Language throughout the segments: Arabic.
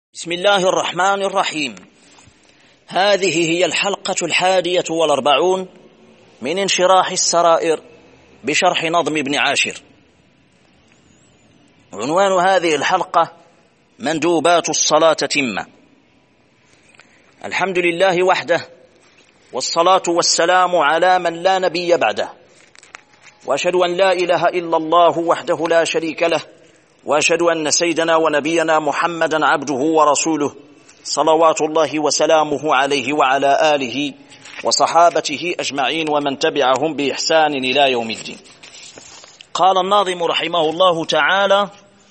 بسم الله الرحمن الرحيم. هذه هي الحلقة 41 من انشراح السرائر بشرح نظم ابن عاشر. عنوان هذه الحلقة: مندوبات الصلاة تمة. الحمد لله وحده، والصلاة والسلام على من لا نبي بعده، وأشهد أن لا إله إلا الله وحده لا شريك له، وأشهد أن سيدنا ونبينا محمدا عبده ورسوله، صلوات الله وسلامه عليه وعلى آله وصحابته أجمعين ومن تبعهم بإحسان إلى يوم الدين. قال الناظم رحمه الله تعالى: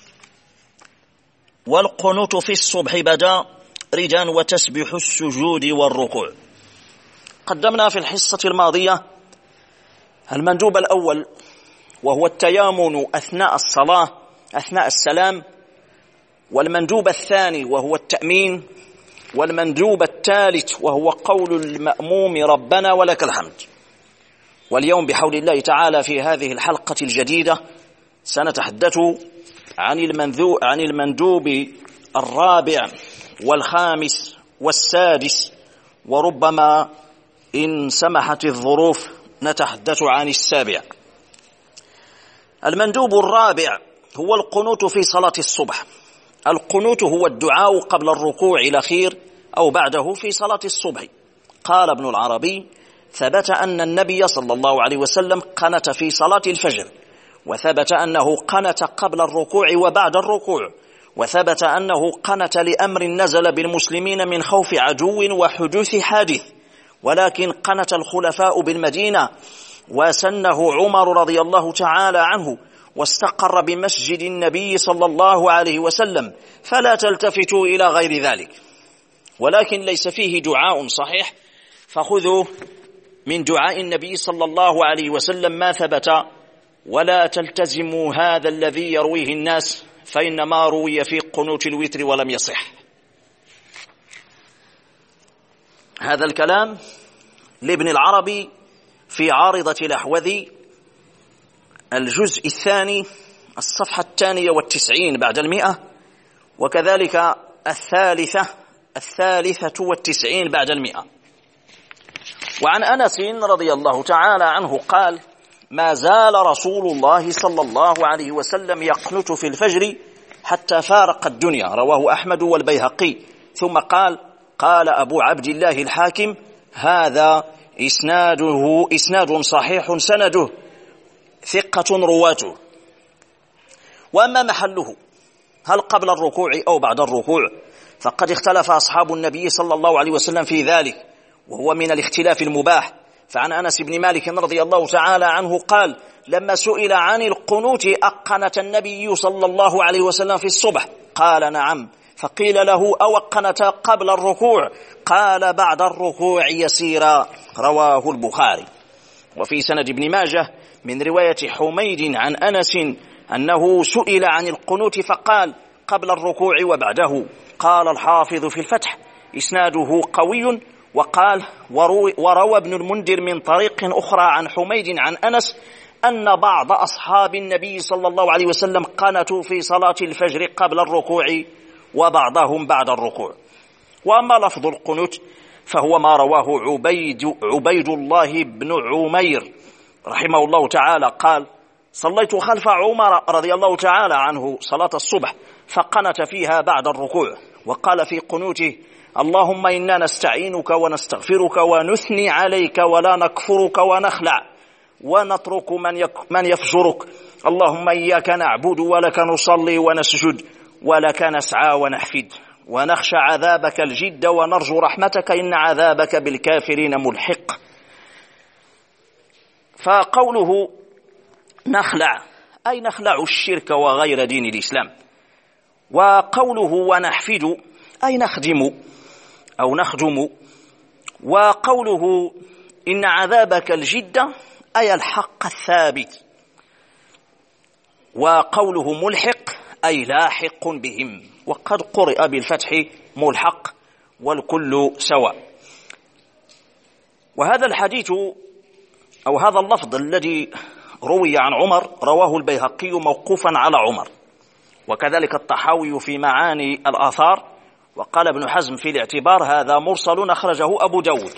والقنوت في الصبح بدا رجا وتسبح السجود والركوع. قدمنا في الحصة الماضية المندوب الأول، وهو التيامن أثناء الصلاة أثناء السلام، والمندوب الثاني وهو التأمين، والمندوب الثالث وهو قول المأموم ربنا ولك الحمد. واليوم بحول الله تعالى في هذه الحلقة الجديدة سنتحدث عن المندوب الرابع والخامس والسادس، وربما إن سمحت الظروف نتحدث عن السابع. المندوب الرابع هو القنوت في صلاة الصبح. القنوت هو الدعاء قبل الركوع الأخير أو بعده في صلاة الصبح. قال ابن العربي: ثبت أن النبي صلى الله عليه وسلم قنت في صلاة الفجر، وثبت أنه قنت قبل الركوع وبعد الركوع، وثبت أنه قنت لأمر نزل بالمسلمين من خوف عدو وحدوث حادث، ولكن قنت الخلفاء بالمدينة وسنه عمر رضي الله تعالى عنه، واستقر بمسجد النبي صلى الله عليه وسلم، فلا تلتفتوا إلى غير ذلك. ولكن ليس فيه دعاء صحيح، فخذوا من دعاء النبي صلى الله عليه وسلم ما ثبت، ولا تلتزموا هذا الذي يرويه الناس، فإنما روي في قنوت الوتر ولم يصح. هذا الكلام لابن العربي في عارضة الأحوذي الجزء الثاني الصفحة 92 بعد 100، وكذلك الثالثة 90 بعد 100. وعن أنس رضي الله تعالى عنه قال: ما زال رسول الله صلى الله عليه وسلم يقنت في الفجر حتى فارق الدنيا. رواه أحمد والبيهقي. ثم قال أبو عبد الله الحاكم: هذا إسناد صحيح سنده، ثقة رواته. وأما محله، هل قبل الركوع أو بعد الركوع، فقد اختلف أصحاب النبي صلى الله عليه وسلم في ذلك، وهو من الاختلاف المباح. فعن أنس بن مالك رضي الله تعالى عنه قال: لما سئل عن القنوت أقنت النبي صلى الله عليه وسلم في الصبح؟ قال: نعم. فقيل له: أو قنت قبل الركوع؟ قال: بعد الركوع يسيرا. رواه البخاري. وفي سند ابن ماجه من رواية حميد عن أنس أنه سئل عن القنوت فقال: قبل الركوع وبعده. قال الحافظ في الفتح: إسناده قوي. وقال: وروى ابن المنذر من طريق أخرى عن حميد عن أنس أن بعض أصحاب النبي صلى الله عليه وسلم قنتوا في صلاة الفجر قبل الركوع وبعضهم بعد الركوع. وأما لفظ القنوت فهو ما رواه عبيد الله بن عمير رحمه الله تعالى قال: صليت خلف عمر رضي الله تعالى عنه صلاة الصبح فقنت فيها بعد الركوع، وقال في قنوته: اللهم إنا نستعينك ونستغفرك ونثني عليك ولا نكفرك ونخلع ونترك من يفجرك، اللهم إياك نعبد ولك نصلي ونسجد ولك نسعى ونحفد ونخشى عذابك الجد ونرجو رحمتك إن عذابك بالكافرين ملحق. فقوله نخلع أي نخلع الشرك وغير دين الإسلام، وقوله ونحفد أي نخدم أو نخدم، وقوله إن عذابك الجد أي الحق الثابت، وقوله ملحق أي لاحق بهم، وقد قرئ بالفتح ملحق والكل سواء. وهذا الحديث أو هذا اللفظ الذي روي عن عمر رواه البيهقي موقوفا على عمر، وكذلك الطحاوي في معاني الآثار، وقال ابن حزم في الاعتبار هذا مرسل أخرجه أبو داود.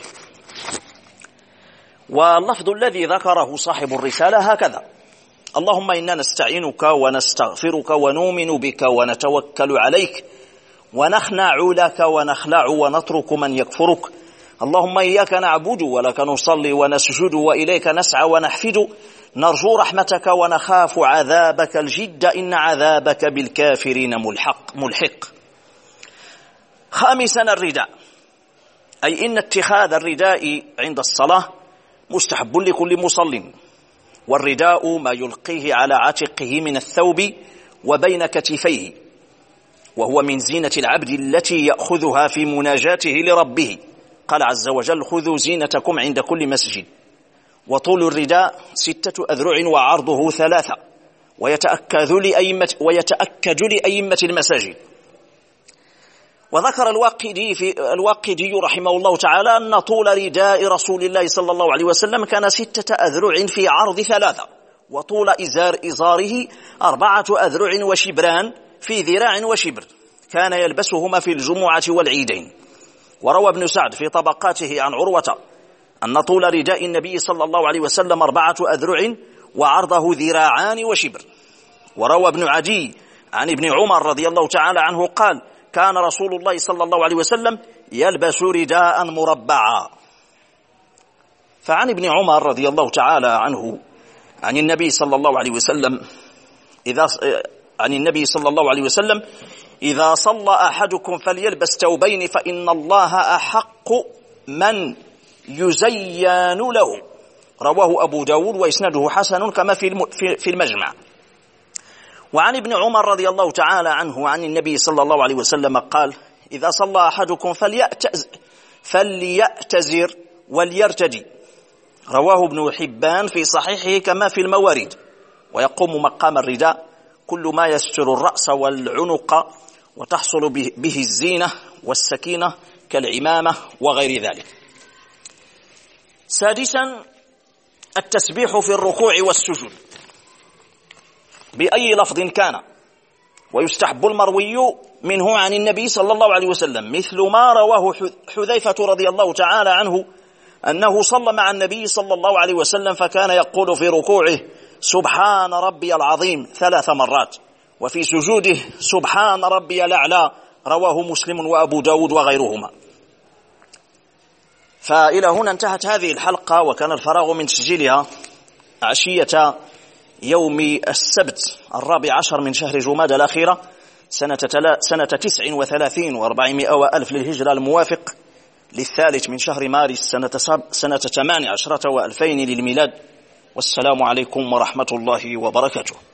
واللفظ الذي ذكره صاحب الرسالة هكذا: اللهم إنا نستعينك ونستغفرك ونؤمن بك ونتوكل عليك ونخنع لك ونخلع ونترك من يكفرك، اللهم إياك نعبد ولك نصلي ونسجد وإليك نسعى ونحفد، نرجو رحمتك ونخاف عذابك الجد إن عذابك بالكافرين ملحق. خامسا الرداء، أي إن اتخاذ الرداء عند الصلاة مستحب لكل مصل، والرداء ما يلقيه على عاتقه من الثوب وبين كتفيه، وهو من زينة العبد التي يأخذها في مناجاته لربه. قال عز وجل: خذوا زينتكم عند كل مسجد. وطول الرداء 6 أذرع وعرضه 3، ويتأكد لأئمة المساجد. وذكر الواقدي رحمه الله تعالى أن طول رداء رسول الله صلى الله عليه وسلم كان 6 أذرع في عرض 3، وطول إزاره 4 أذرع وشبران في ذراع وشبر، كان يلبسهما في الجمعة والعيدين. وروى ابن سعد في طبقاته عن عروة أن طول رداء النبي صلى الله عليه وسلم 4 أذرع وعرضه ذراعان وشبر. وروى ابن عدي عن ابن عمر رضي الله تعالى عنه قال: كان رسول الله صلى الله عليه وسلم يلبس رداء مربعا. فعن ابن عمر رضي الله تعالى عنه عن النبي صلى الله عليه وسلم: إذا صلى أحدكم فليلبس ثوبين فإن الله أحق من يزين له. رواه أبو داود وإسناده حسن كما في المجمع. وعن ابن عمر رضي الله تعالى عنه عن النبي صلى الله عليه وسلم قال: إذا صلى أحدكم فليأتزر وليرتدي. رواه ابن حبان في صحيحه كما في الموارد. ويقوم مقام الرداء كل ما يستر الرأس والعنق وتحصل به الزينة والسكينة كالعمامة وغير ذلك. سادسا التسبيح في الركوع والسجود بأي لفظ كان، ويستحب المروي منه عن النبي صلى الله عليه وسلم، مثل ما رواه حذيفة رضي الله تعالى عنه أنه صلى مع النبي صلى الله عليه وسلم فكان يقول في ركوعه: سبحان ربي العظيم 3 مرات، وفي سجوده: سبحان ربي الأعلى. رواه مسلم وأبو داود وغيرهما. فإلى هنا انتهت هذه الحلقة، وكان الفراغ من تسجيلها عشية يوم السبت 14 من شهر جمادى الأخيرة سنة 39 و400 للهجرة، الموافق للثالث من شهر مارس سنة 18 و2000 للميلاد. والسلام عليكم ورحمة الله وبركاته.